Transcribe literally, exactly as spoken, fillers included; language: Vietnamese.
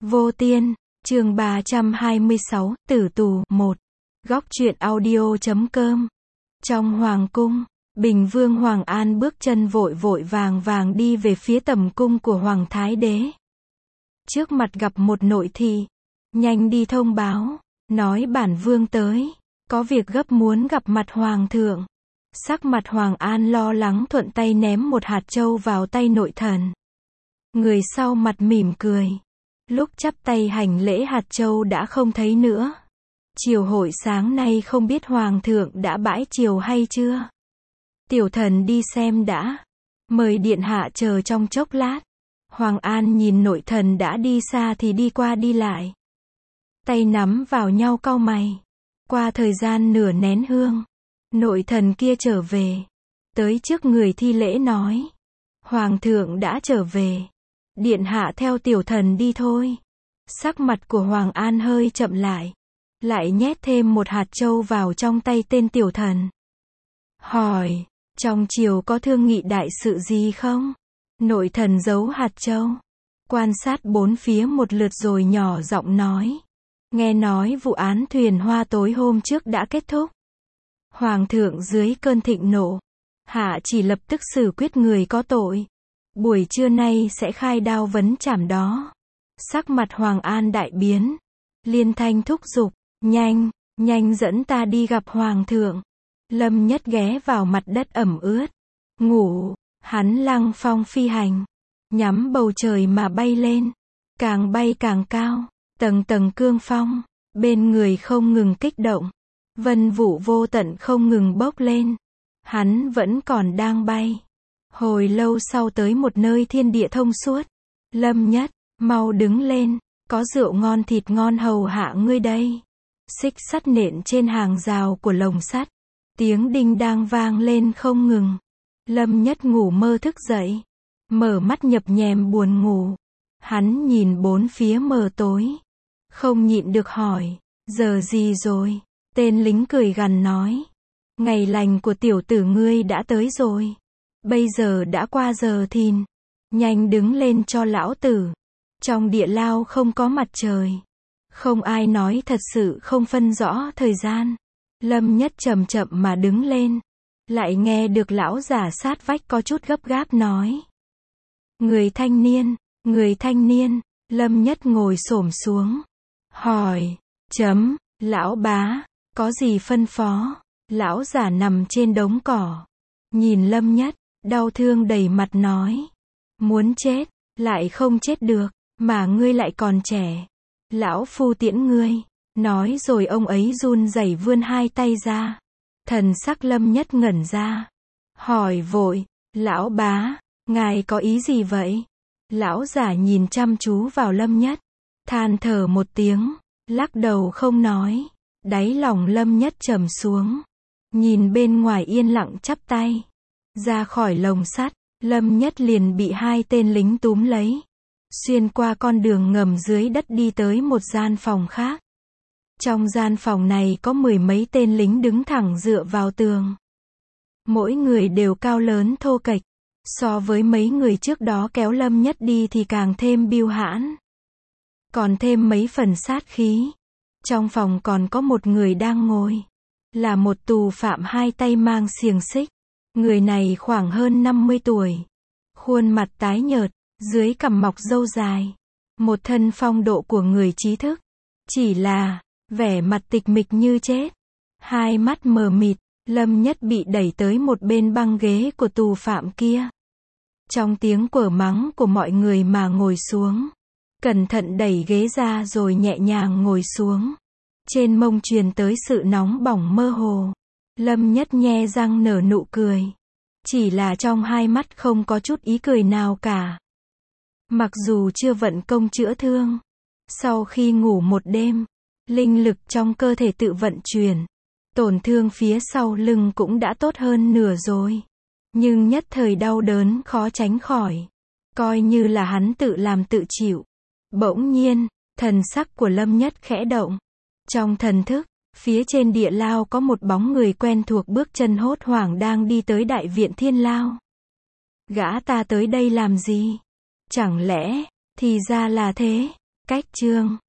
Vô Tiên, chương ba trăm hai mươi sáu, Tử tù, một. Góc truyện audio chấm com. Trong hoàng cung, Bình Vương Hoàng An bước chân vội vội vàng vàng đi về phía tầm cung của Hoàng Thái Đế. Trước mặt gặp một nội thị, nhanh đi thông báo, nói bản vương tới, có việc gấp muốn gặp mặt Hoàng thượng. Sắc mặt Hoàng An lo lắng thuận tay ném một hạt châu vào tay nội thần. Người sau mặt mỉm cười. Lúc chắp tay hành lễ hạt châu đã không thấy nữa. Triều hội sáng nay không biết Hoàng thượng đã bãi triều hay chưa? Tiểu thần đi xem đã. Mời điện hạ chờ trong chốc lát. Hoàng An nhìn nội thần đã đi xa thì đi qua đi lại. Tay nắm vào nhau cau mày. Qua thời gian nửa nén hương, nội thần kia trở về. Tới trước người thi lễ nói. Hoàng thượng đã trở về. Điện hạ theo tiểu thần đi thôi. Sắc mặt của Hoàng An hơi chậm lại. Lại nhét thêm một hạt châu vào trong tay tên tiểu thần. Hỏi, trong triều có thương nghị đại sự gì không? Nội thần giấu hạt châu. Quan sát bốn phía một lượt rồi nhỏ giọng nói. Nghe nói vụ án thuyền hoa tối hôm trước đã kết thúc. Hoàng thượng dưới cơn thịnh nộ. Hạ chỉ lập tức xử quyết người có tội. Buổi trưa nay sẽ khai đao vấn trảm đó. Sắc mặt Hoàng An đại biến. Liên thanh thúc giục. Nhanh, nhanh dẫn ta đi gặp Hoàng thượng. Lâm Nhất ghé vào mặt đất ẩm ướt. Ngủ, hắn lăng phong phi hành. Nhắm bầu trời mà bay lên. Càng bay càng cao. Tầng tầng cương phong. Bên người không ngừng kích động. Vân vụ vô tận không ngừng bốc lên. Hắn vẫn còn đang bay. Hồi lâu sau tới một nơi thiên địa thông suốt. Lâm Nhất, mau đứng lên. Có rượu ngon thịt ngon hầu hạ ngươi đây. Xích sắt nện trên hàng rào của lồng sắt. Tiếng đinh đang vang lên không ngừng. Lâm Nhất ngủ mơ thức dậy. Mở mắt nhập nhèm buồn ngủ. Hắn nhìn bốn phía mờ tối. Không nhịn được hỏi. Giờ gì rồi? Tên lính cười gằn nói. Ngày lành của tiểu tử ngươi đã tới rồi. Bây giờ đã qua giờ thìn. Nhanh đứng lên cho lão tử. Trong địa lao không có mặt trời. Không ai nói thật sự không phân rõ thời gian. Lâm Nhất chậm chậm mà đứng lên. Lại nghe được lão giả sát vách có chút gấp gáp nói. Người thanh niên, người thanh niên. Lâm Nhất ngồi xổm xuống. Hỏi, chấm, lão bá, có gì phân phó? Lão giả nằm trên đống cỏ. Nhìn Lâm Nhất, đau thương đầy mặt nói. Muốn chết, lại không chết được, mà ngươi lại còn trẻ. Lão phu tiễn ngươi. Nói rồi ông ấy run rẩy vươn hai tay ra. Thần sắc Lâm Nhất ngẩn ra. Hỏi vội, lão bá, ngài có ý gì vậy? Lão giả nhìn chăm chú vào Lâm Nhất. Than thở một tiếng, lắc đầu không nói. Đáy lòng Lâm Nhất trầm xuống. Nhìn bên ngoài yên lặng chắp tay. Ra khỏi lồng sắt, Lâm Nhất liền bị hai tên lính túm lấy. Xuyên qua con đường ngầm dưới đất đi tới một gian phòng khác. Trong gian phòng này có mười mấy tên lính đứng thẳng dựa vào tường. Mỗi người đều cao lớn thô kệch. So với mấy người trước đó kéo Lâm Nhất đi thì càng thêm bưu hãn. Còn thêm mấy phần sát khí. Trong phòng còn có một người đang ngồi. Là một tù phạm hai tay mang xiềng xích. Người này khoảng hơn năm mươi tuổi. Khuôn mặt tái nhợt, dưới cằm mọc râu dài. Một thân phong độ của người trí thức. Chỉ là, vẻ mặt tịch mịch như chết. Hai mắt mờ mịt, Lâm Nhất bị đẩy tới một bên băng ghế của tù phạm kia. Trong tiếng quở mắng của mọi người mà ngồi xuống. Cẩn thận đẩy ghế ra rồi nhẹ nhàng ngồi xuống. Trên mông truyền tới sự nóng bỏng mơ hồ. Lâm Nhất nhe răng nở nụ cười. Chỉ là trong hai mắt không có chút ý cười nào cả. Mặc dù chưa vận công chữa thương. Sau khi ngủ một đêm, linh lực trong cơ thể tự vận chuyển. Tổn thương phía sau lưng cũng đã tốt hơn nửa rồi. Nhưng nhất thời đau đớn khó tránh khỏi. Coi như là hắn tự làm tự chịu. Bỗng nhiên, thần sắc của Lâm Nhất khẽ động. Trong thần thức, phía trên địa lao có một bóng người quen thuộc bước chân hốt hoảng đang đi tới đại viện thiên lao. Gã ta tới đây làm gì? Chẳng lẽ, thì ra là thế. Cách chương